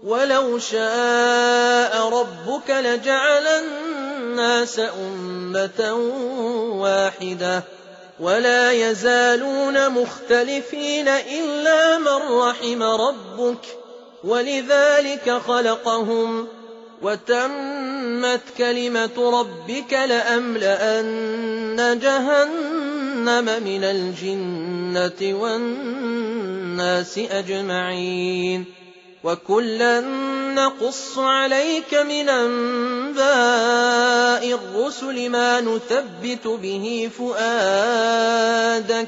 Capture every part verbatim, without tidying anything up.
وَلَوْ شَاءَ رَبُّكَ لَجَعَلَ النَّاسَ أُمَّةً وَاحِدَةً وَلَا يَزَالُونَ مُخْتَلِفِينَ إِلَّا مَن رَّحِمَ رَبُّكَ وَلِذَٰلِكَ خَلَقَهُمْ وَتَمَّتْ كَلِمَةُ رَبِّكَ لَأَمْلَأَنَّ جَهَنَّمَ مِنَ الْجِنَّةِ وَالنَّاسِ أَجْمَعِينَ وَكُلًّا نَّقُصُّ عَلَيْكَ مِنْ أَنبَاءِ الرُّسُلِ مَا نُثَبِّتُ بِهِ فُؤَادَكَ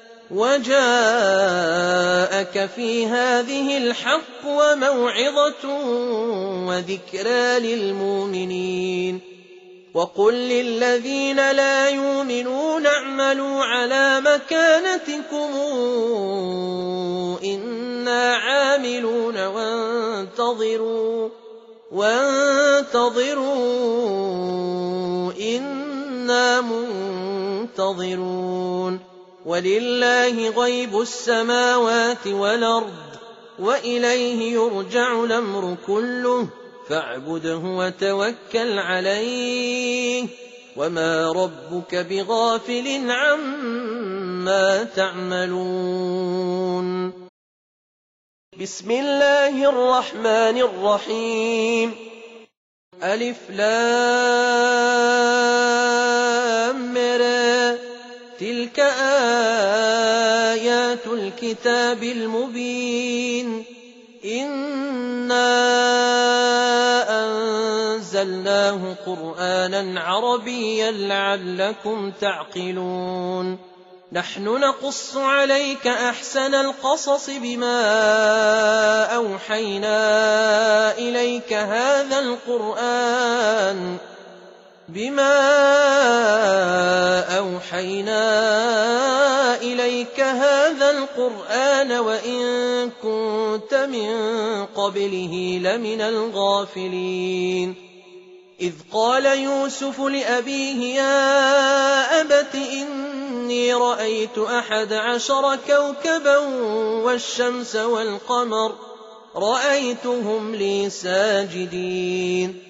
وَجَاءَكَ فِي هَٰذِهِ الْحَقُّ وَمَوْعِظَةٌ وَذِكْرَىٰ لِلْمُؤْمِنِينَ وَقُل لِّلَّذِينَ لَا يُؤْمِنُونَ اعْمَلُوا عَلَىٰ مَكَانَتِكُمْ إِنَّا عَامِلُونَ وَانتَظِرُوا وَانتَظِرُوا إِنَّا مُنتَظِرُونَ وَلِلَّهِ غَيْبُ السَّمَاوَاتِ وَالْأَرْضِ وَإِلَيْهِ يُرْجَعُ الْأَمْرُ كُلُّهُ فَاعْبُدْهُ وَتَوَكَّلْ عَلَيْهِ وَمَا رَبُّكَ بِغَافِلٍ عَمَّا تَعْمَلُونَ بسم الله الرحمن الرحيم ألف لام را تلك آيات الكتاب المبين إنا أنزلناه قرآنا عربيا لعلكم تعقلون نحن نقص عليك أحسن القصص بما أوحينا إليك هذا القرآن بما أوحينا إليك هذا القرآن وإن كنت من قبله لمن الغافلين إذ قال يوسف لأبيه يا أبت إني رأيت أحد عشر كوكبا والشمس والقمر رأيتهم لي ساجدين